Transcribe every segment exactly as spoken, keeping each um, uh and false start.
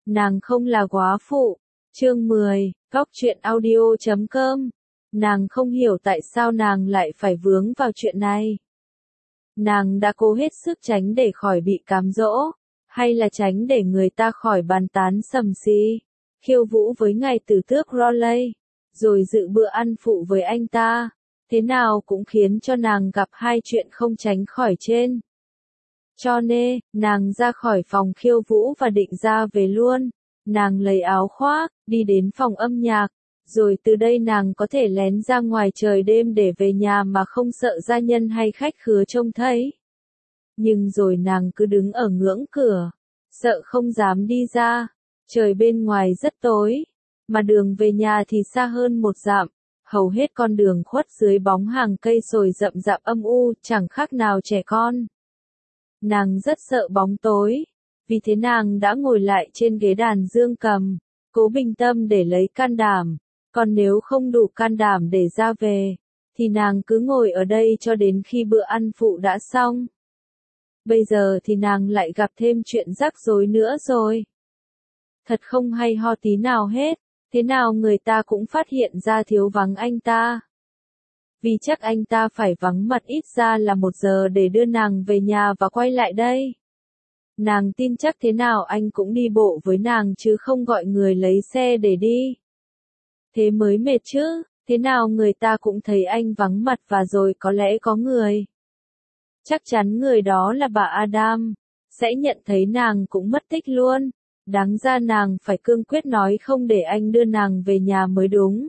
Nàng không là góa phụ. Chương mười, Góc truyện audio chấm com. Nàng không hiểu tại sao nàng lại phải vướng vào chuyện này. Nàng đã cố hết sức tránh để khỏi bị cám dỗ, hay là tránh để người ta khỏi bàn tán sầm xì, khiêu vũ với ngài tử tước Rowley, rồi dự bữa ăn phụ với anh ta. Thế nào cũng khiến cho nàng gặp hai chuyện không tránh khỏi trên. Cho nên, nàng ra khỏi phòng khiêu vũ và định ra về luôn. Nàng lấy áo khoác, đi đến phòng âm nhạc, rồi từ đây nàng có thể lén ra ngoài trời đêm để về nhà mà không sợ gia nhân hay khách khứa trông thấy. Nhưng rồi nàng cứ đứng ở ngưỡng cửa, sợ không dám đi ra. Trời bên ngoài rất tối, mà đường về nhà thì xa hơn một dặm. Hầu hết con đường khuất dưới bóng hàng cây sồi rậm rạp âm u, chẳng khác nào trẻ con. Nàng rất sợ bóng tối, vì thế nàng đã ngồi lại trên ghế đàn dương cầm, cố bình tâm để lấy can đảm. Còn nếu không đủ can đảm để ra về, thì nàng cứ ngồi ở đây cho đến khi bữa ăn phụ đã xong. Bây giờ thì nàng lại gặp thêm chuyện rắc rối nữa rồi. Thật không hay ho tí nào hết. Thế nào người ta cũng phát hiện ra thiếu vắng anh ta. Vì chắc anh ta phải vắng mặt ít ra là một giờ để đưa nàng về nhà và quay lại đây. Nàng tin chắc thế nào anh cũng đi bộ với nàng chứ không gọi người lấy xe để đi. Thế mới mệt chứ, thế nào người ta cũng thấy anh vắng mặt và rồi có lẽ có người. Chắc chắn người đó là bà Adam, sẽ nhận thấy nàng cũng mất tích luôn. Đáng ra nàng phải cương quyết nói không để anh đưa nàng về nhà mới đúng.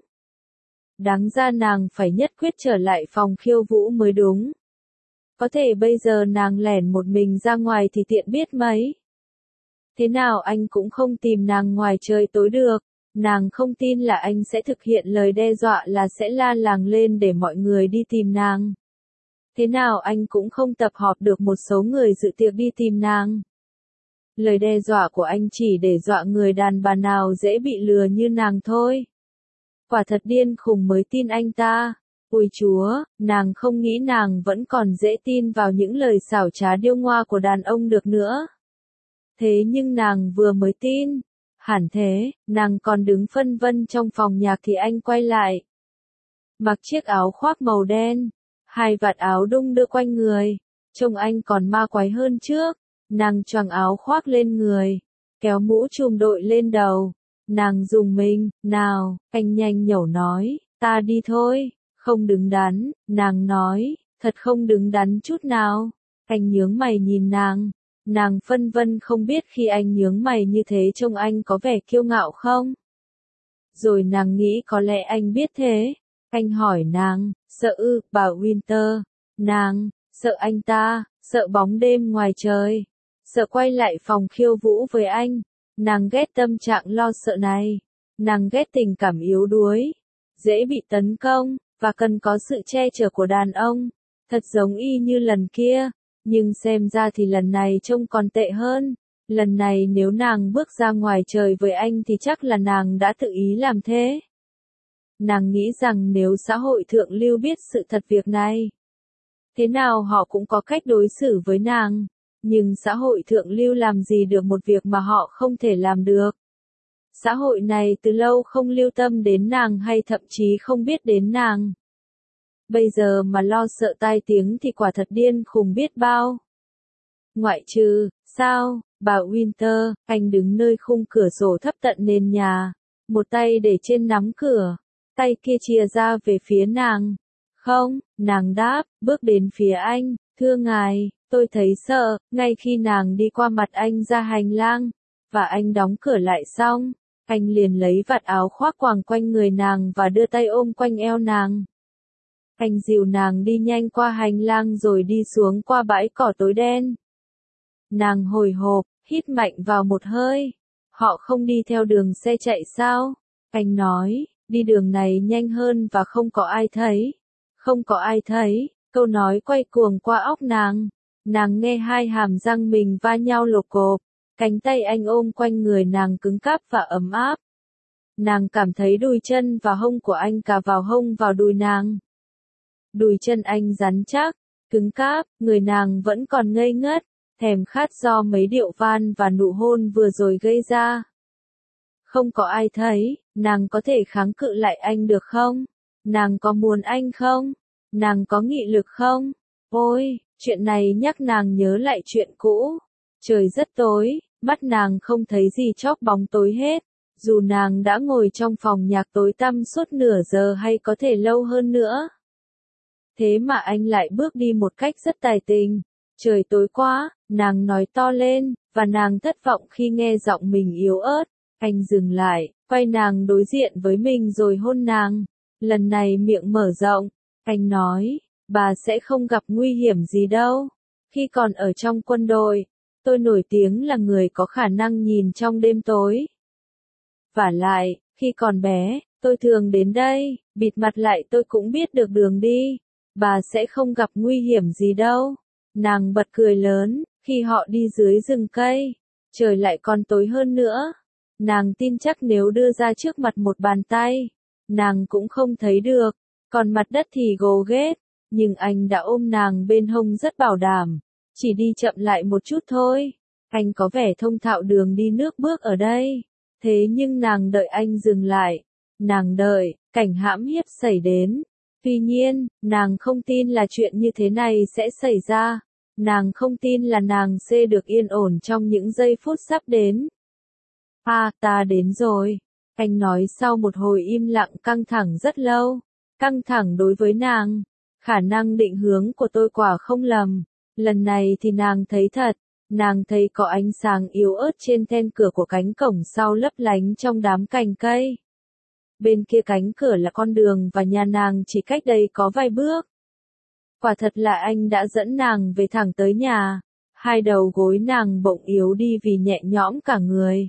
Đáng ra nàng phải nhất quyết trở lại phòng khiêu vũ mới đúng. Có thể bây giờ nàng lẻn một mình ra ngoài thì tiện biết mấy. Thế nào anh cũng không tìm nàng ngoài trời tối được. Nàng không tin là anh sẽ thực hiện lời đe dọa là sẽ la làng lên để mọi người đi tìm nàng. Thế nào anh cũng không tập họp được một số người dự tiệc đi tìm nàng. Lời đe dọa của anh chỉ để dọa người đàn bà nào dễ bị lừa như nàng thôi. Quả thật điên khùng mới tin anh ta. Ôi Chúa, nàng không nghĩ nàng vẫn còn dễ tin vào những lời xảo trá điêu ngoa của đàn ông được nữa. Thế nhưng nàng vừa mới tin. Hẳn thế, nàng còn đứng phân vân trong phòng nhạc thì anh quay lại. Mặc chiếc áo khoác màu đen, hai vạt áo đung đưa quanh người, trông anh còn ma quái hơn trước. Nàng choàng áo khoác lên người, kéo mũ trùm đội lên đầu. Nàng dùng mình, nào, anh nhanh nhẩu nói, ta đi thôi, không đứng đắn, nàng nói, thật không đứng đắn chút nào. Anh nhướng mày nhìn nàng, nàng phân vân không biết khi anh nhướng mày như thế trông anh có vẻ kiêu ngạo không? Rồi nàng nghĩ có lẽ anh biết thế. Anh hỏi nàng, sợ ư, bà Winter. Nàng, sợ anh ta, sợ bóng đêm ngoài trời. Sợ quay lại phòng khiêu vũ với anh. Nàng ghét tâm trạng lo sợ này. Nàng ghét tình cảm yếu đuối, dễ bị tấn công, và cần có sự che chở của đàn ông. Thật giống y như lần kia, nhưng xem ra thì lần này trông còn tệ hơn. Lần này nếu nàng bước ra ngoài trời với anh thì chắc là nàng đã tự ý làm thế. Nàng nghĩ rằng nếu xã hội thượng lưu biết sự thật việc này, thế nào họ cũng có cách đối xử với nàng. Nhưng xã hội thượng lưu làm gì được một việc mà họ không thể làm được. Xã hội này từ lâu không lưu tâm đến nàng hay thậm chí không biết đến nàng. Bây giờ mà lo sợ tai tiếng thì quả thật điên khùng biết bao. Ngoại trừ, sao, bà Winter, anh đứng nơi khung cửa sổ thấp tận nền nhà, một tay để trên nắm cửa, tay kia chìa ra về phía nàng. Không, nàng đáp, bước đến phía anh, thưa ngài. Tôi thấy sợ, ngay khi nàng đi qua mặt anh ra hành lang, và anh đóng cửa lại xong, anh liền lấy vạt áo khoác quàng quanh người nàng và đưa tay ôm quanh eo nàng. Anh dìu nàng đi nhanh qua hành lang rồi đi xuống qua bãi cỏ tối đen. Nàng hồi hộp, hít mạnh vào một hơi. Họ không đi theo đường xe chạy sao? Anh nói, đi đường này nhanh hơn và không có ai thấy. Không có ai thấy, câu nói quay cuồng qua óc nàng. Nàng nghe hai hàm răng mình va nhau lộp cộp, cánh tay anh ôm quanh người nàng cứng cáp và ấm áp. Nàng cảm thấy đùi chân và hông của anh cà vào hông vào đùi nàng. Đùi chân anh rắn chắc, cứng cáp, người nàng vẫn còn ngây ngất, thèm khát do mấy điệu van và nụ hôn vừa rồi gây ra. Không có ai thấy, nàng có thể kháng cự lại anh được không? Nàng có muốn anh không? Nàng có nghị lực không? Ôi, chuyện này nhắc nàng nhớ lại chuyện cũ. Trời rất tối, mắt nàng không thấy gì chóp bóng tối hết. Dù nàng đã ngồi trong phòng nhạc tối tăm suốt nửa giờ hay có thể lâu hơn nữa. Thế mà anh lại bước đi một cách rất tài tình. Trời tối quá, nàng nói to lên, và nàng thất vọng khi nghe giọng mình yếu ớt. Anh dừng lại, quay nàng đối diện với mình rồi hôn nàng. Lần này miệng mở rộng, anh nói, bà sẽ không gặp nguy hiểm gì đâu. Khi còn ở trong quân đội, tôi nổi tiếng là người có khả năng nhìn trong đêm tối. Vả lại, khi còn bé, tôi thường đến đây, bịt mặt lại tôi cũng biết được đường đi. Bà sẽ không gặp nguy hiểm gì đâu. Nàng bật cười lớn, khi họ đi dưới rừng cây, trời lại còn tối hơn nữa. Nàng tin chắc nếu đưa ra trước mặt một bàn tay, nàng cũng không thấy được, còn mặt đất thì gồ ghét, nhưng anh đã ôm nàng bên hông rất bảo đảm, chỉ đi chậm lại một chút thôi. Anh có vẻ thông thạo đường đi nước bước ở đây, thế nhưng nàng đợi anh dừng lại, nàng đợi, cảnh hãm hiếp xảy đến. Tuy nhiên, nàng không tin là chuyện như thế này sẽ xảy ra, nàng không tin là nàng sẽ được yên ổn trong những giây phút sắp đến. À, ta đến rồi. Anh nói sau một hồi im lặng căng thẳng rất lâu. Căng thẳng đối với nàng. Khả năng định hướng của tôi quả không lầm. Lần này thì nàng thấy thật. Nàng thấy có ánh sáng yếu ớt trên then cửa của cánh cổng sau lấp lánh trong đám cành cây. Bên kia cánh cửa là con đường và nhà nàng chỉ cách đây có vài bước. Quả thật là anh đã dẫn nàng về thẳng tới nhà. Hai đầu gối nàng bỗng yếu đi vì nhẹ nhõm cả người.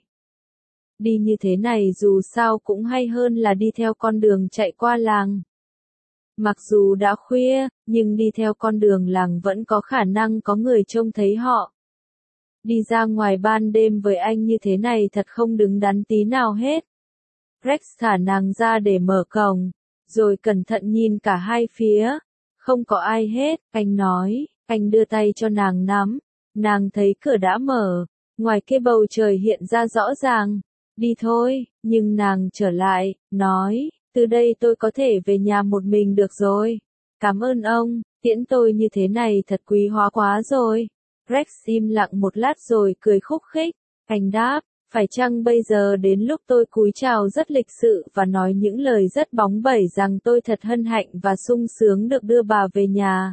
Đi như thế này dù sao cũng hay hơn là đi theo con đường chạy qua làng. Mặc dù đã khuya, nhưng đi theo con đường làng vẫn có khả năng có người trông thấy họ. Đi ra ngoài ban đêm với anh như thế này thật không đứng đắn tí nào hết. Rex thả nàng ra để mở cổng, rồi cẩn thận nhìn cả hai phía. Không có ai hết, anh nói, anh đưa tay cho nàng nắm. Nàng thấy cửa đã mở, ngoài kia bầu trời hiện ra rõ ràng. Đi thôi, nhưng nàng trở lại, nói, từ đây tôi có thể về nhà một mình được rồi. Cảm ơn ông, tiễn tôi như thế này thật quý hóa quá rồi. Rex im lặng một lát rồi cười khúc khích. Anh đáp, phải chăng bây giờ đến lúc tôi cúi chào rất lịch sự và nói những lời rất bóng bẩy rằng tôi thật hân hạnh và sung sướng được đưa bà về nhà.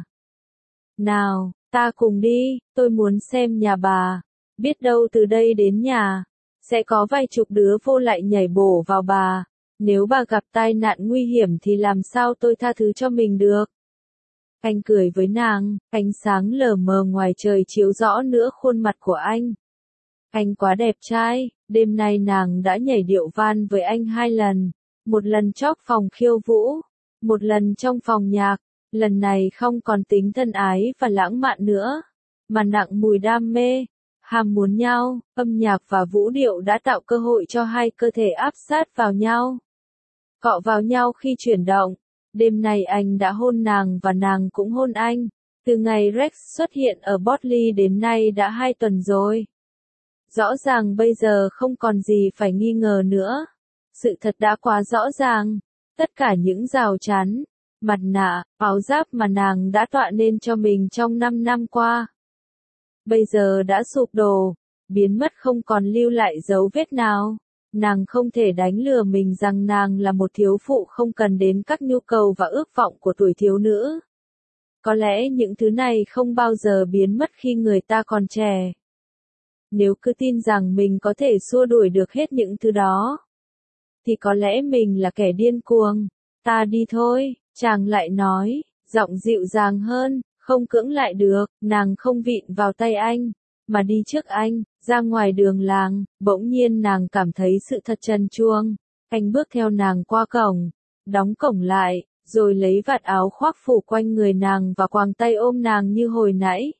Nào, ta cùng đi, tôi muốn xem nhà bà. Biết đâu từ đây đến nhà, sẽ có vài chục đứa vô lại nhảy bổ vào bà. Nếu bà gặp tai nạn nguy hiểm thì làm sao tôi tha thứ cho mình được? Anh cười với nàng, ánh sáng lờ mờ ngoài trời chiếu rõ nữa khuôn mặt của anh. Anh quá đẹp trai, đêm nay nàng đã nhảy điệu van với anh hai lần. Một lần chóp phòng khiêu vũ, một lần trong phòng nhạc, lần này không còn tính thân ái và lãng mạn nữa, mà nặng mùi đam mê, ham muốn nhau. Âm nhạc và vũ điệu đã tạo cơ hội cho hai cơ thể áp sát vào nhau, cọ vào nhau khi chuyển động. Đêm nay anh đã hôn nàng và nàng cũng hôn anh. Từ ngày Rex xuất hiện ở Botley đến nay đã hai tuần rồi. Rõ ràng bây giờ không còn gì phải nghi ngờ nữa. Sự thật đã quá rõ ràng. Tất cả những rào chắn, mặt nạ, áo giáp mà nàng đã tọa nên cho mình trong năm năm qua, bây giờ đã sụp đổ, biến mất không còn lưu lại dấu vết nào. Nàng không thể đánh lừa mình rằng nàng là một thiếu phụ không cần đến các nhu cầu và ước vọng của tuổi thiếu nữ. Có lẽ những thứ này không bao giờ biến mất khi người ta còn trẻ. Nếu cứ tin rằng mình có thể xua đuổi được hết những thứ đó, thì có lẽ mình là kẻ điên cuồng. Ta đi thôi, chàng lại nói, giọng dịu dàng hơn, không cưỡng lại được. Nàng không vịn vào tay anh, mà đi trước anh, ra ngoài đường làng. Bỗng nhiên nàng cảm thấy sự thật trần truồng. Anh bước theo nàng qua cổng, đóng cổng lại, rồi lấy vạt áo khoác phủ quanh người nàng và quàng tay ôm nàng như hồi nãy.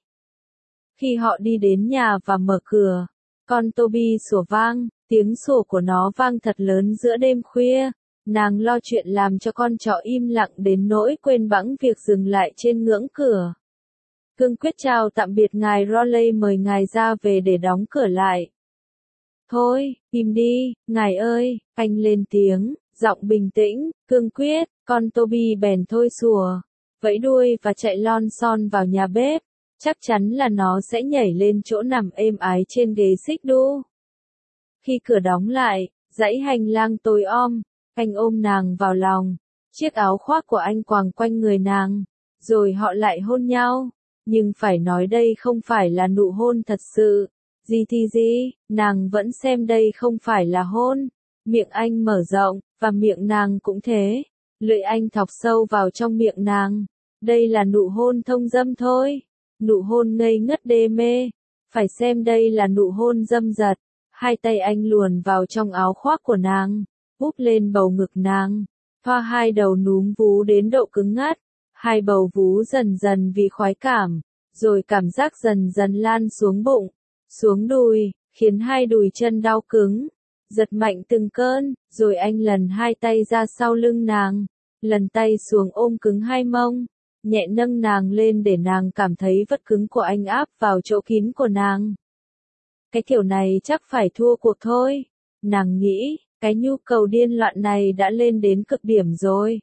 Khi họ đi đến nhà và mở cửa, con Toby sủa vang, tiếng sủa của nó vang thật lớn giữa đêm khuya. Nàng lo chuyện làm cho con chó im lặng đến nỗi quên bẵng việc dừng lại trên ngưỡng cửa. Cương quyết chào tạm biệt ngài Rowley, mời ngài ra về để đóng cửa lại. Thôi, im đi, ngài ơi, anh lên tiếng, giọng bình tĩnh, cương quyết, con Toby bèn thôi sủa, vẫy đuôi và chạy lon son vào nhà bếp, chắc chắn là nó sẽ nhảy lên chỗ nằm êm ái trên ghế xích đu. Khi cửa đóng lại, dãy hành lang tối om, anh ôm nàng vào lòng, chiếc áo khoác của anh quàng quanh người nàng, rồi họ lại hôn nhau, nhưng phải nói đây không phải là nụ hôn thật sự. Gì thì gì, nàng vẫn xem đây không phải là hôn. Miệng anh mở rộng, và miệng nàng cũng thế. Lưỡi anh thọc sâu vào trong miệng nàng. Đây là nụ hôn thông dâm thôi. Nụ hôn ngây ngất đê mê. Phải xem đây là nụ hôn dâm dật. Hai tay anh luồn vào trong áo khoác của nàng, úp lên bầu ngực nàng, thoa hai đầu núm vú đến độ cứng ngắt. Hai bầu vú dần dần vì khoái cảm, rồi cảm giác dần dần lan xuống bụng, xuống đùi, khiến hai đùi chân đau cứng, giật mạnh từng cơn, rồi anh lần hai tay ra sau lưng nàng, lần tay xuống ôm cứng hai mông, nhẹ nâng nàng lên để nàng cảm thấy vật cứng của anh áp vào chỗ kín của nàng. Cái kiểu này chắc phải thua cuộc thôi, nàng nghĩ, cái nhu cầu điên loạn này đã lên đến cực điểm rồi.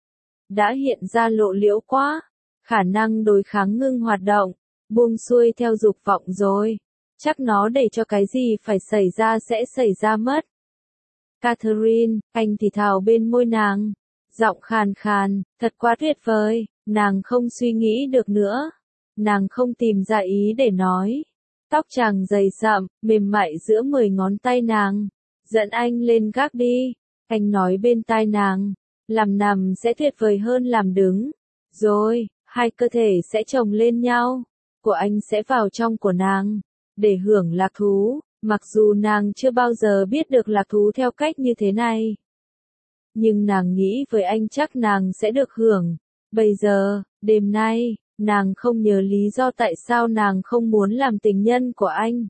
Đã hiện ra lộ liễu quá, khả năng đối kháng ngưng hoạt động, buông xuôi theo dục vọng rồi. Chắc nó để cho cái gì phải xảy ra sẽ xảy ra mất. Catherine, anh thì thào bên môi nàng, giọng khàn khàn, thật quá tuyệt vời, nàng không suy nghĩ được nữa. Nàng không tìm ra ý để nói. Tóc chàng dày sậm, mềm mại giữa mười ngón tay nàng. Dẫn anh lên gác đi, anh nói bên tai nàng, làm nằm sẽ tuyệt vời hơn làm đứng. Rồi, hai cơ thể sẽ chồng lên nhau, của anh sẽ vào trong của nàng, để hưởng lạc thú, mặc dù nàng chưa bao giờ biết được lạc thú theo cách như thế này. Nhưng nàng nghĩ với anh chắc nàng sẽ được hưởng. Bây giờ, đêm nay, nàng không nhớ lý do tại sao nàng không muốn làm tình nhân của anh.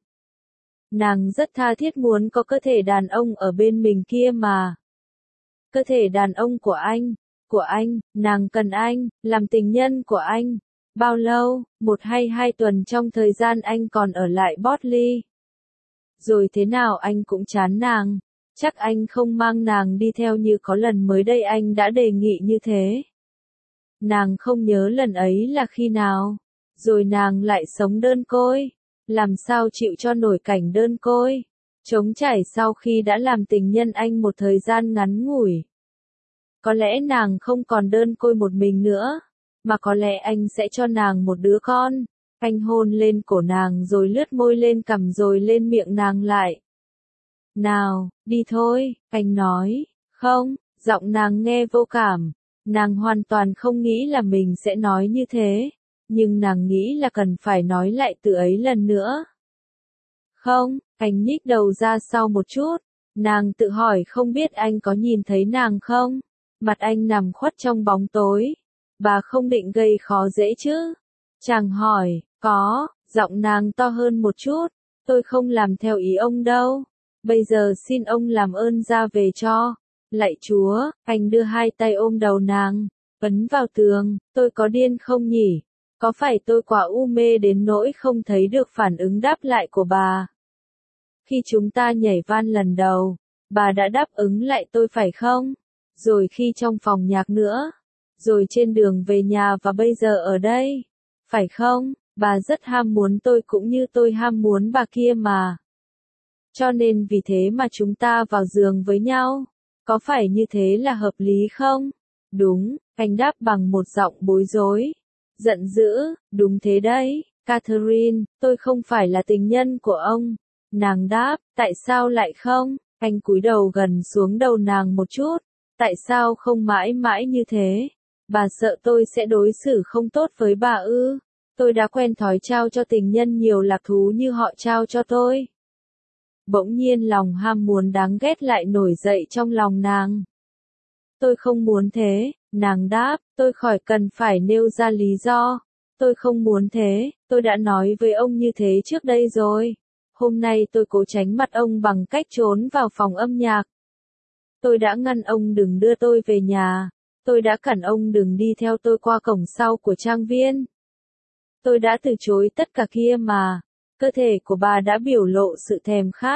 Nàng rất tha thiết muốn có cơ thể đàn ông ở bên mình kia mà. Cơ thể đàn ông của anh, của anh, nàng cần anh, làm tình nhân của anh. Bao lâu, một hay hai tuần trong thời gian anh còn ở lại Botley. Rồi thế nào anh cũng chán nàng, chắc anh không mang nàng đi theo như có lần mới đây anh đã đề nghị như thế. Nàng không nhớ lần ấy là khi nào, rồi nàng lại sống đơn côi, làm sao chịu cho nổi cảnh đơn côi, trống trải sau khi đã làm tình nhân anh một thời gian ngắn ngủi. Có lẽ nàng không còn đơn côi một mình nữa, mà có lẽ anh sẽ cho nàng một đứa con. Anh hôn lên cổ nàng rồi lướt môi lên cằm rồi lên miệng nàng lại. Nào, đi thôi, anh nói. Không, giọng nàng nghe vô cảm. Nàng hoàn toàn không nghĩ là mình sẽ nói như thế, nhưng nàng nghĩ là cần phải nói lại từ ấy lần nữa. Không, anh nhích đầu ra sau một chút. Nàng tự hỏi không biết anh có nhìn thấy nàng không? Mặt anh nằm khuất trong bóng tối. Bà không định gây khó dễ chứ? Chàng hỏi, có, giọng nàng to hơn một chút. Tôi không làm theo ý ông đâu. Bây giờ xin ông làm ơn ra về cho. Lạy Chúa, anh đưa hai tay ôm đầu nàng, ấn vào tường. Tôi có điên không nhỉ? Có phải tôi quá u mê đến nỗi không thấy được phản ứng đáp lại của bà? Khi chúng ta nhảy van lần đầu, bà đã đáp ứng lại tôi phải không? Rồi khi trong phòng nhạc nữa, rồi trên đường về nhà và bây giờ ở đây, phải không? Bà rất ham muốn tôi cũng như tôi ham muốn bà kia mà. Cho nên vì thế mà chúng ta vào giường với nhau. Có phải như thế là hợp lý không? Đúng, anh đáp bằng một giọng bối rối. Giận dữ, đúng thế đấy, Catherine, tôi không phải là tình nhân của ông. Nàng đáp, tại sao lại không? Anh cúi đầu gần xuống đầu nàng một chút. Tại sao không mãi mãi như thế? Bà sợ tôi sẽ đối xử không tốt với bà ư? Tôi đã quen thói trao cho tình nhân nhiều lạc thú như họ trao cho tôi. Bỗng nhiên lòng ham muốn đáng ghét lại nổi dậy trong lòng nàng. Tôi không muốn thế, nàng đáp, tôi khỏi cần phải nêu ra lý do. Tôi không muốn thế, tôi đã nói với ông như thế trước đây rồi. Hôm nay tôi cố tránh mặt ông bằng cách trốn vào phòng âm nhạc. Tôi đã ngăn ông đừng đưa tôi về nhà. Tôi đã cản ông đừng đi theo tôi qua cổng sau của trang viên. Tôi đã từ chối tất cả kia mà. Cơ thể của bà đã biểu lộ sự thèm khát.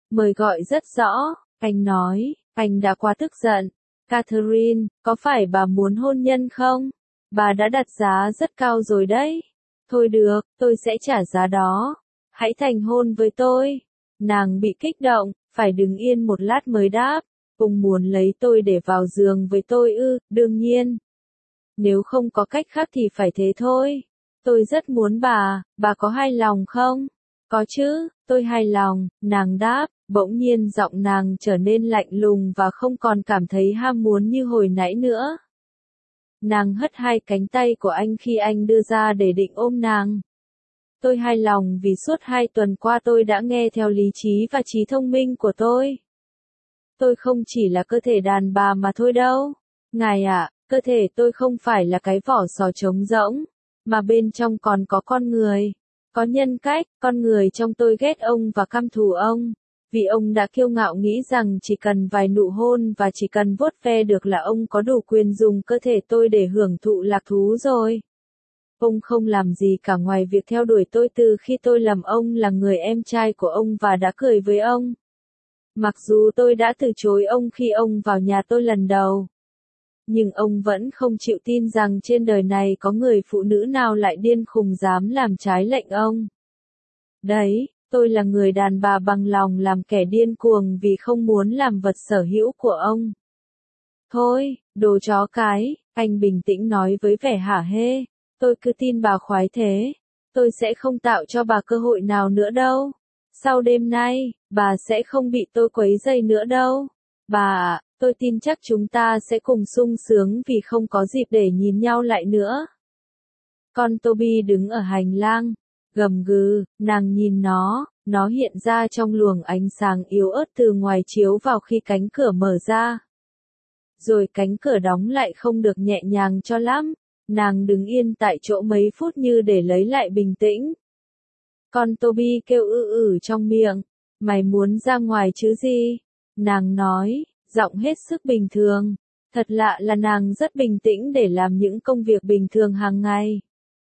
Mời gọi rất rõ, anh nói, anh đã quá tức giận. Catherine, có phải bà muốn hôn nhân không? Bà đã đặt giá rất cao rồi đấy. Thôi được, tôi sẽ trả giá đó. Hãy thành hôn với tôi. Nàng bị kích động, phải đứng yên một lát mới đáp. Ông muốn lấy tôi để vào giường với tôi ư, đương nhiên. Nếu không có cách khác thì phải thế thôi. Tôi rất muốn bà, bà có hài lòng không? Có chứ, tôi hài lòng, nàng đáp, bỗng nhiên giọng nàng trở nên lạnh lùng và không còn cảm thấy ham muốn như hồi nãy nữa. Nàng hất hai cánh tay của anh khi anh đưa ra để định ôm nàng. Tôi hài lòng vì suốt hai tuần qua tôi đã nghe theo lý trí và trí thông minh của tôi. Tôi không chỉ là cơ thể đàn bà mà thôi đâu. Ngài ạ, cơ thể tôi không phải là cái vỏ sò trống rỗng, mà bên trong còn có con người. Có nhân cách, con người trong tôi ghét ông và căm thù ông. Vì ông đã kiêu ngạo nghĩ rằng chỉ cần vài nụ hôn và chỉ cần vuốt ve được là ông có đủ quyền dùng cơ thể tôi để hưởng thụ lạc thú rồi. Ông không làm gì cả ngoài việc theo đuổi tôi từ khi tôi lầm ông là người em trai của ông và đã cười với ông. Mặc dù tôi đã từ chối ông khi ông vào nhà tôi lần đầu. Nhưng ông vẫn không chịu tin rằng trên đời này có người phụ nữ nào lại điên khùng dám làm trái lệnh ông. Đấy, tôi là người đàn bà bằng lòng làm kẻ điên cuồng vì không muốn làm vật sở hữu của ông. Thôi, đồ chó cái, anh bình tĩnh nói với vẻ hả hê. Tôi cứ tin bà khoái thế. Tôi sẽ không tạo cho bà cơ hội nào nữa đâu. Sau đêm nay, bà sẽ không bị tôi quấy rầy nữa đâu. Bà ạ, tôi tin chắc chúng ta sẽ cùng sung sướng vì không có dịp để nhìn nhau lại nữa. Con Toby đứng ở hành lang, gầm gừ, nàng nhìn nó, nó hiện ra trong luồng ánh sáng yếu ớt từ ngoài chiếu vào khi cánh cửa mở ra. Rồi cánh cửa đóng lại không được nhẹ nhàng cho lắm, nàng đứng yên tại chỗ mấy phút như để lấy lại bình tĩnh. Con Toby kêu ư ử trong miệng, mày muốn ra ngoài chứ gì? Nàng nói, giọng hết sức bình thường. Thật lạ là nàng rất bình tĩnh để làm những công việc bình thường hàng ngày.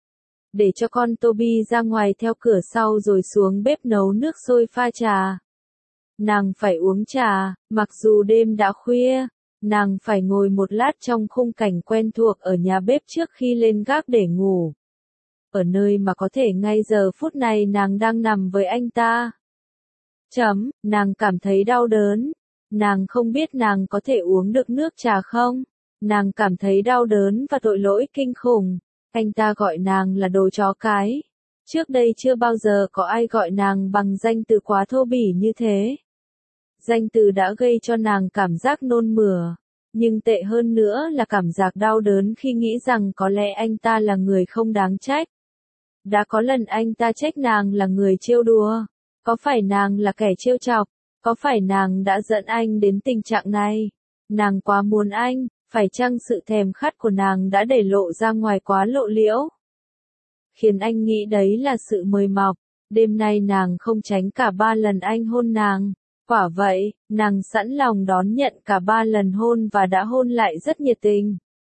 Để cho con Toby ra ngoài theo cửa sau rồi xuống bếp nấu nước sôi pha trà. Nàng phải uống trà, mặc dù đêm đã khuya. Nàng phải ngồi một lát trong khung cảnh quen thuộc ở nhà bếp trước khi lên gác để ngủ. Ở nơi mà có thể ngay giờ phút này nàng đang nằm với anh ta. Chấm, nàng cảm thấy đau đớn. Nàng không biết nàng có thể uống được nước trà không. Nàng cảm thấy đau đớn và tội lỗi kinh khủng. Anh ta gọi nàng là đồ chó cái. Trước đây chưa bao giờ có ai gọi nàng bằng danh từ quá thô bỉ như thế. Danh từ đã gây cho nàng cảm giác nôn mửa. Nhưng tệ hơn nữa là cảm giác đau đớn khi nghĩ rằng có lẽ anh ta là người không đáng trách. Đã có lần anh ta trách nàng là người trêu đùa. Có phải nàng là kẻ trêu chọc? Có phải nàng đã dẫn anh đến tình trạng này? Nàng quá muốn anh, phải chăng sự thèm khát của nàng đã để lộ ra ngoài quá lộ liễu? Khiến anh nghĩ đấy là sự mời mọc. Đêm nay nàng không tránh cả ba lần anh hôn nàng. Quả vậy, nàng sẵn lòng đón nhận cả ba lần hôn và đã hôn lại rất nhiệt tình.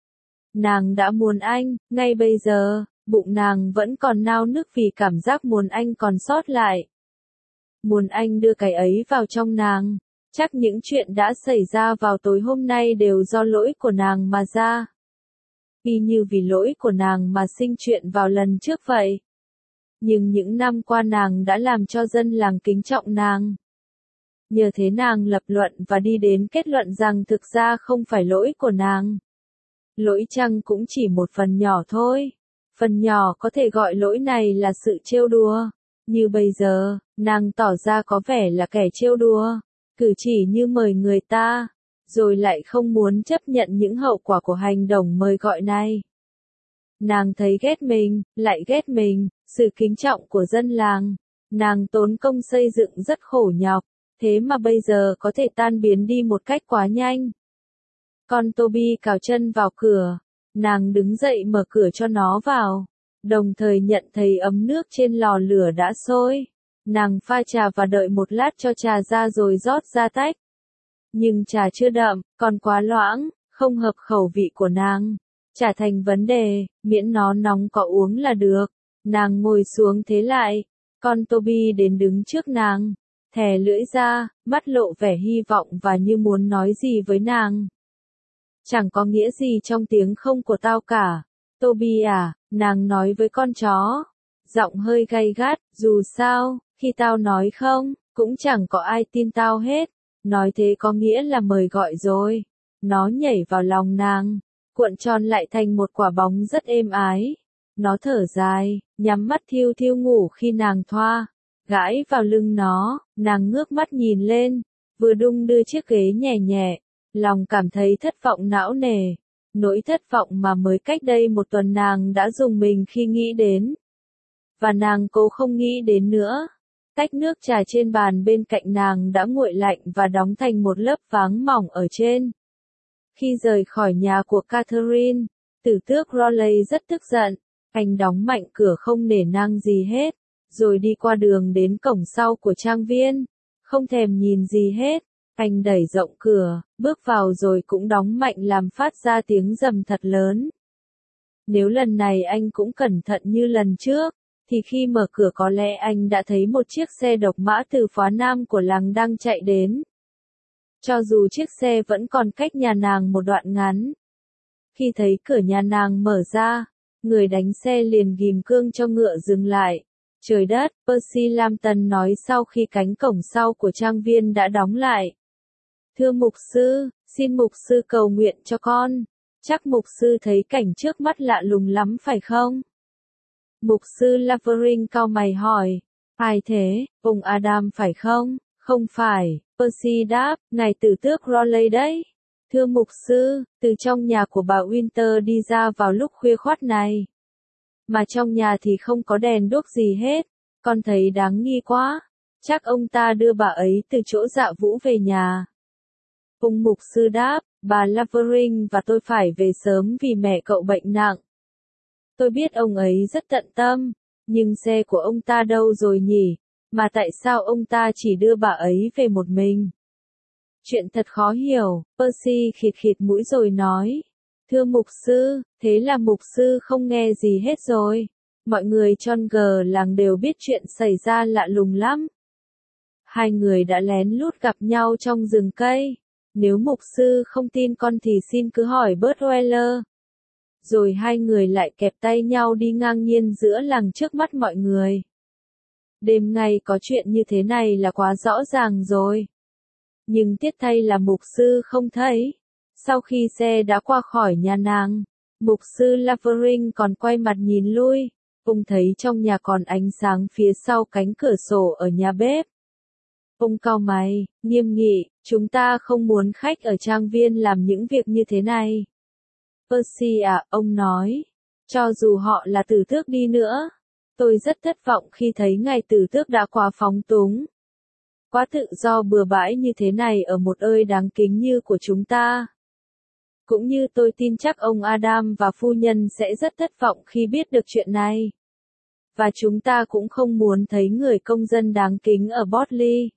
Nàng đã muốn anh, ngay bây giờ, bụng nàng vẫn còn nao nức vì cảm giác muốn anh còn sót lại. Muốn anh đưa cái ấy vào trong nàng. Chắc những chuyện đã xảy ra vào tối hôm nay đều do lỗi của nàng mà ra. Y như vì lỗi của nàng mà sinh chuyện vào lần trước vậy. Nhưng những năm qua nàng đã làm cho dân làng kính trọng nàng. Nhờ thế nàng lập luận và đi đến kết luận rằng thực ra không phải lỗi của nàng. Lỗi chăng cũng chỉ một phần nhỏ thôi. Phần nhỏ có thể gọi lỗi này là sự trêu đùa. Như bây giờ, nàng tỏ ra có vẻ là kẻ trêu đùa. Cử chỉ như mời người ta. Rồi lại không muốn chấp nhận những hậu quả của hành động mời gọi này. Nàng thấy ghét mình, lại ghét mình, sự kính trọng của dân làng. Nàng tốn công xây dựng rất khổ nhọc. Thế mà bây giờ có thể tan biến đi một cách quá nhanh. Con Toby cào chân vào cửa. Nàng đứng dậy mở cửa cho nó vào. Đồng thời nhận thấy ấm nước trên lò lửa đã sôi. Nàng pha trà và đợi một lát cho trà ra rồi rót ra tách. Nhưng trà chưa đậm, còn quá loãng, không hợp khẩu vị của nàng. Chả thành vấn đề, miễn nó nóng có uống là được. Nàng ngồi xuống thế lại. Con Toby đến đứng trước nàng. thè lưỡi ra, mắt lộ vẻ hy vọng và như muốn nói gì với nàng. Chẳng có nghĩa gì trong tiếng không của tao cả. Toby à, nàng nói với con chó. Giọng hơi gay gắt, dù sao, khi tao nói không, cũng chẳng có ai tin tao hết. Nói thế có nghĩa là mời gọi rồi. Nó nhảy vào lòng nàng, cuộn tròn lại thành một quả bóng rất êm ái. Nó thở dài, nhắm mắt thiêu thiêu ngủ khi nàng thoa. Gãi vào lưng nó, nàng ngước mắt nhìn lên, vừa đung đưa chiếc ghế nhẹ nhẹ. Lòng cảm thấy thất vọng não nề. Nỗi thất vọng mà mới cách đây một tuần nàng đã rùng mình khi nghĩ đến. Và nàng cố không nghĩ đến nữa. Tách nước trà trên bàn bên cạnh nàng đã nguội lạnh và đóng thành một lớp váng mỏng ở trên. Khi rời khỏi nhà của Catherine, tử tước Rowley rất tức giận. Anh đóng mạnh cửa không nể nang gì hết, rồi đi qua đường đến cổng sau của trang viên. Không thèm nhìn gì hết. Anh đẩy rộng cửa, bước vào rồi cũng đóng mạnh làm phát ra tiếng rầm thật lớn. Nếu lần này anh cũng cẩn thận như lần trước, thì khi mở cửa có lẽ anh đã thấy một chiếc xe độc mã từ phía nam của làng đang chạy đến. Cho dù chiếc xe vẫn còn cách nhà nàng một đoạn ngắn. Khi thấy cửa nhà nàng mở ra, người đánh xe liền ghim cương cho ngựa dừng lại. Trời đất, Percy Lambton nói sau khi cánh cổng sau của trang viên đã đóng lại. Thưa mục sư, xin mục sư cầu nguyện cho con. Chắc mục sư thấy cảnh trước mắt lạ lùng lắm phải không? Mục sư Lavering cau mày hỏi. Ai thế, ông Adam phải không? Không phải, Percy đáp, ngài tử tước Rowley đấy. Thưa mục sư, từ trong nhà của bà Winter đi ra vào lúc khuya khoắt này. Mà trong nhà thì không có đèn đuốc gì hết, con thấy đáng nghi quá. Chắc ông ta đưa bà ấy từ chỗ dạ vũ về nhà. Ông mục sư đáp, bà Lavering và tôi phải về sớm vì mẹ cậu bệnh nặng. Tôi biết ông ấy rất tận tâm, nhưng xe của ông ta đâu rồi nhỉ, mà tại sao ông ta chỉ đưa bà ấy về một mình? Chuyện thật khó hiểu, Percy khịt khịt mũi rồi nói. Thưa mục sư, thế là mục sư không nghe gì hết rồi. Mọi người trong gờ làng đều biết chuyện xảy ra lạ lùng lắm. Hai người đã lén lút gặp nhau trong rừng cây. Nếu mục sư không tin con thì xin cứ hỏi Bert Weller. Rồi hai người lại kẹp tay nhau đi ngang nhiên giữa làng trước mắt mọi người. Đêm ngày có chuyện như thế này là quá rõ ràng rồi. Nhưng tiếc thay là mục sư không thấy. Sau khi xe đã qua khỏi nhà nàng, mục sư Lavering còn quay mặt nhìn lui. Ông thấy trong nhà còn ánh sáng phía sau cánh cửa sổ ở nhà bếp. Ông cau mày, nghiêm nghị, chúng ta không muốn khách ở trang viên làm những việc như thế này. Percy à, ông nói, cho dù họ là tử tước đi nữa, tôi rất thất vọng khi thấy ngài tử tước đã quá phóng túng. Quá tự do bừa bãi như thế này ở một nơi đáng kính như của chúng ta. Cũng như tôi tin chắc ông Adam và phu nhân sẽ rất thất vọng khi biết được chuyện này. Và chúng ta cũng không muốn thấy người công dân đáng kính ở Botley.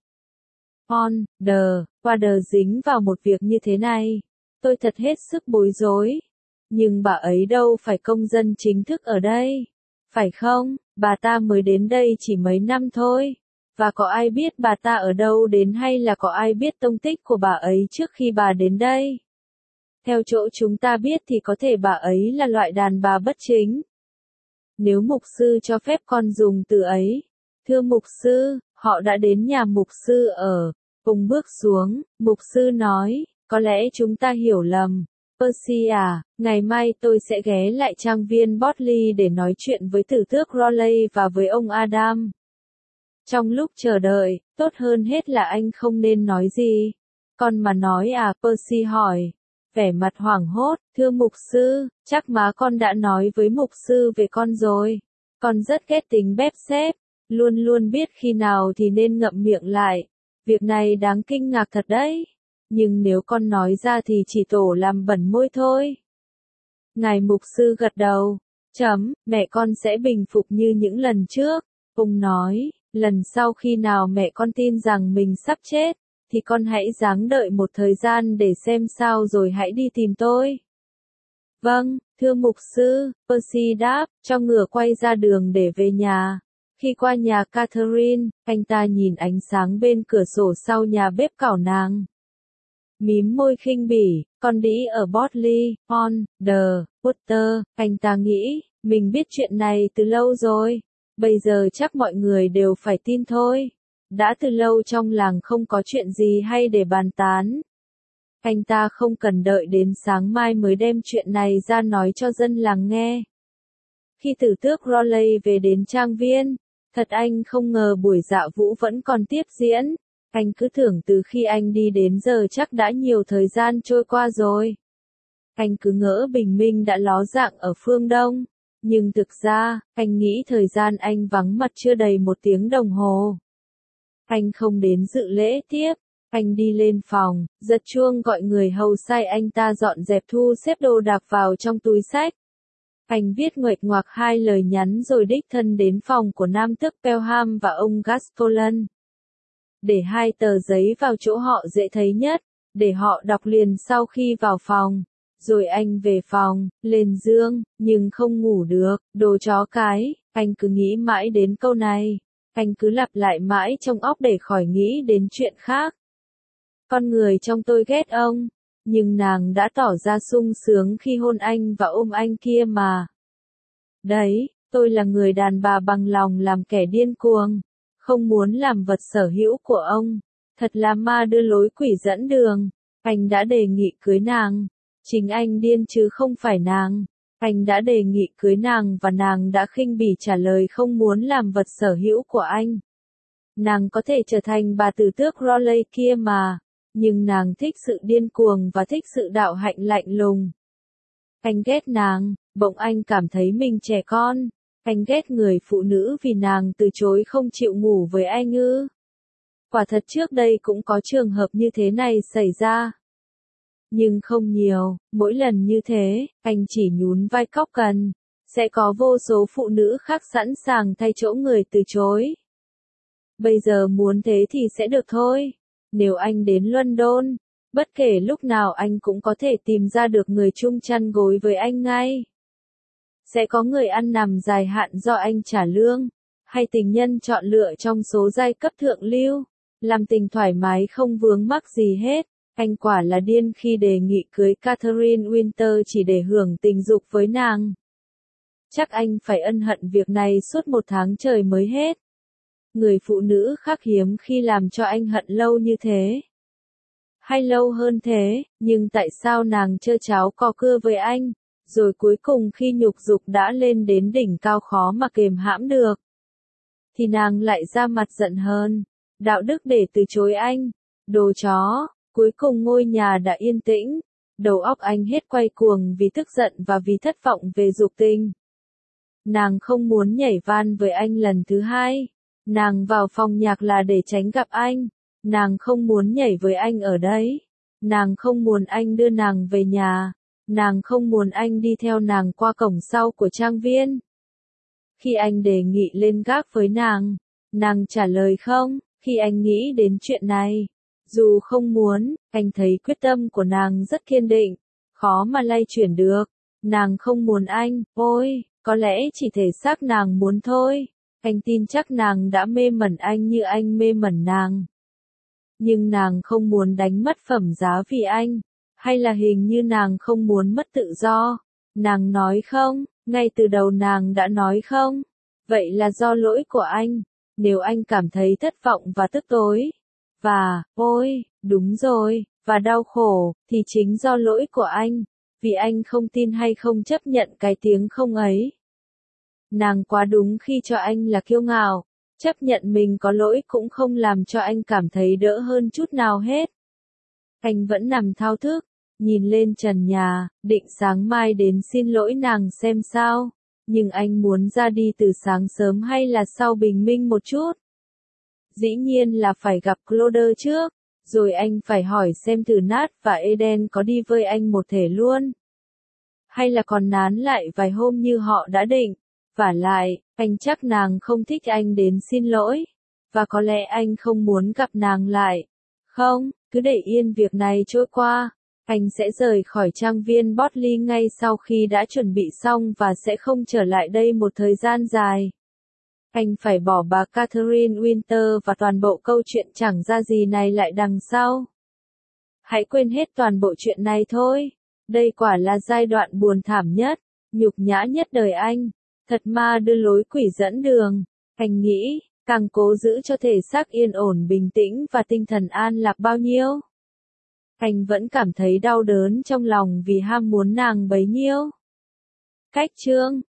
On, the, Water dính vào một việc như thế này. Tôi thật hết sức bối rối. Nhưng bà ấy đâu phải công dân chính thức ở đây. Phải không, bà ta mới đến đây chỉ mấy năm thôi. Và có ai biết bà ta ở đâu đến hay là có ai biết tông tích của bà ấy trước khi bà đến đây? Theo chỗ chúng ta biết thì có thể bà ấy là loại đàn bà bất chính. Nếu mục sư cho phép con dùng từ ấy. Thưa mục sư, họ đã đến nhà mục sư ở. Ông bước xuống, mục sư nói, có lẽ chúng ta hiểu lầm. Percy à, ngày mai tôi sẽ ghé lại trang viên Botley để nói chuyện với tử tước Rowley và với ông Adam. Trong lúc chờ đợi, tốt hơn hết là anh không nên nói gì. Con mà nói à, Percy hỏi. Vẻ mặt hoảng hốt, thưa mục sư, chắc má con đã nói với mục sư về con rồi. Con rất ghét tính bép xép, luôn luôn biết khi nào thì nên ngậm miệng lại. Việc này đáng kinh ngạc thật đấy. Nhưng nếu con nói ra thì chỉ tổ làm bẩn môi thôi. Ngài mục sư gật đầu. Chấm, mẹ con sẽ bình phục như những lần trước. Ông nói, lần sau khi nào mẹ con tin rằng mình sắp chết, thì con hãy ráng đợi một thời gian để xem sao rồi hãy đi tìm tôi. Vâng, thưa mục sư, Percy đáp, cho ngựa quay ra đường để về nhà. Khi qua nhà Catherine, anh ta nhìn ánh sáng bên cửa sổ sau nhà bếp cảo nàng. Mím môi khinh bỉ, con đĩ ở Botley, on, the, water, anh ta nghĩ, mình biết chuyện này từ lâu rồi. Bây giờ chắc mọi người đều phải tin thôi. Đã từ lâu trong làng không có chuyện gì hay để bàn tán. Anh ta không cần đợi đến sáng mai mới đem chuyện này ra nói cho dân làng nghe. Khi tử tước Rowley về đến trang viên, thật anh không ngờ buổi dạ vũ vẫn còn tiếp diễn. Anh cứ tưởng từ khi anh đi đến giờ chắc đã nhiều thời gian trôi qua rồi. Anh cứ ngỡ bình minh đã ló dạng ở phương Đông. Nhưng thực ra, anh nghĩ thời gian anh vắng mặt chưa đầy một tiếng đồng hồ. Anh không đến dự lễ tiếp. Anh đi lên phòng, giật chuông gọi người hầu sai anh ta dọn dẹp thu xếp đồ đạc vào trong túi xách. Anh viết nguệch ngoạc hai lời nhắn rồi đích thân đến phòng của nam tước Pelham và ông Gascoigne. Để hai tờ giấy vào chỗ họ dễ thấy nhất, để họ đọc liền sau khi vào phòng. Rồi anh về phòng, lên giường, nhưng không ngủ được, đồ chó cái, anh cứ nghĩ mãi đến câu này. Anh cứ lặp lại mãi trong óc để khỏi nghĩ đến chuyện khác. Con người trong tôi ghét ông, nhưng nàng đã tỏ ra sung sướng khi hôn anh và ôm anh kia mà. Đấy, tôi là người đàn bà bằng lòng làm kẻ điên cuồng, không muốn làm vật sở hữu của ông. Thật là ma đưa lối quỷ dẫn đường. Anh đã đề nghị cưới nàng. Chính anh điên chứ không phải nàng. Anh đã đề nghị cưới nàng và nàng đã khinh bỉ trả lời không muốn làm vật sở hữu của anh. Nàng có thể trở thành bà tử tước Rowley kia mà. Nhưng nàng thích sự điên cuồng và thích sự đạo hạnh lạnh lùng. Anh ghét nàng, bỗng anh cảm thấy mình trẻ con. Anh ghét người phụ nữ vì nàng từ chối không chịu ngủ với anh ư. Quả thật trước đây cũng có trường hợp như thế này xảy ra. Nhưng không nhiều, mỗi lần như thế, anh chỉ nhún vai cóc cần. Sẽ có vô số phụ nữ khác sẵn sàng thay chỗ người từ chối. Bây giờ muốn thế thì sẽ được thôi. Nếu anh đến London, bất kể lúc nào anh cũng có thể tìm ra được người chung chăn gối với anh ngay. Sẽ có người ăn nằm dài hạn do anh trả lương, hay tình nhân chọn lựa trong số giai cấp thượng lưu, làm tình thoải mái không vướng mắc gì hết. Anh quả là điên khi đề nghị cưới Catherine Winter chỉ để hưởng tình dục với nàng. Chắc anh phải ân hận việc này suốt một tháng trời mới hết. Người phụ nữ khác hiếm khi làm cho anh hận lâu như thế. Hay lâu hơn thế, nhưng tại sao nàng trơ cháo cò cưa với anh, rồi cuối cùng khi nhục dục đã lên đến đỉnh cao khó mà kềm hãm được, thì nàng lại ra mặt giận hơn, đạo đức để từ chối anh, đồ chó. Cuối cùng ngôi nhà đã yên tĩnh, đầu óc anh hết quay cuồng vì tức giận và vì thất vọng về dục tình. Nàng không muốn nhảy van với anh lần thứ hai. Nàng vào phòng nhạc là để tránh gặp anh. Nàng không muốn nhảy với anh ở đấy. Nàng không muốn anh đưa nàng về nhà. Nàng không muốn anh đi theo nàng qua cổng sau của trang viên. Khi anh đề nghị lên gác với nàng, nàng trả lời không. Khi anh nghĩ đến chuyện này, dù không muốn, anh thấy quyết tâm của nàng rất kiên định, khó mà lay chuyển được. Nàng không muốn anh, ôi, có lẽ chỉ thể xác nàng muốn thôi. Anh tin chắc nàng đã mê mẩn anh như anh mê mẩn nàng. Nhưng nàng không muốn đánh mất phẩm giá vì anh, hay là hình như nàng không muốn mất tự do. Nàng nói không, ngay từ đầu nàng đã nói không. Vậy là do lỗi của anh, nếu anh cảm thấy thất vọng và tức tối. Và, ôi, đúng rồi, và đau khổ, thì chính do lỗi của anh, vì anh không tin hay không chấp nhận cái tiếng không ấy. Nàng quá đúng khi cho anh là kiêu ngạo, chấp nhận mình có lỗi cũng không làm cho anh cảm thấy đỡ hơn chút nào hết. Anh vẫn nằm thao thức, nhìn lên trần nhà, định sáng mai đến xin lỗi nàng xem sao, nhưng anh muốn ra đi từ sáng sớm hay là sau bình minh một chút. Dĩ nhiên là phải gặp Claude trước, rồi anh phải hỏi xem thử Nat và Eden có đi với anh một thể luôn. Hay là còn nán lại vài hôm như họ đã định. Vả lại, anh chắc nàng không thích anh đến xin lỗi. Và có lẽ anh không muốn gặp nàng lại. Không, cứ để yên việc này trôi qua. Anh sẽ rời khỏi trang viên Botley ngay sau khi đã chuẩn bị xong và sẽ không trở lại đây một thời gian dài. Anh phải bỏ bà Catherine Winter và toàn bộ câu chuyện chẳng ra gì này lại đằng sau. Hãy quên hết toàn bộ chuyện này thôi. Đây quả là giai đoạn buồn thảm nhất, nhục nhã nhất đời anh. Thật ma đưa lối quỷ dẫn đường. Anh nghĩ, càng cố giữ cho thể xác yên ổn bình tĩnh và tinh thần an lạc bao nhiêu, anh vẫn cảm thấy đau đớn trong lòng vì ham muốn nàng bấy nhiêu. Cách chương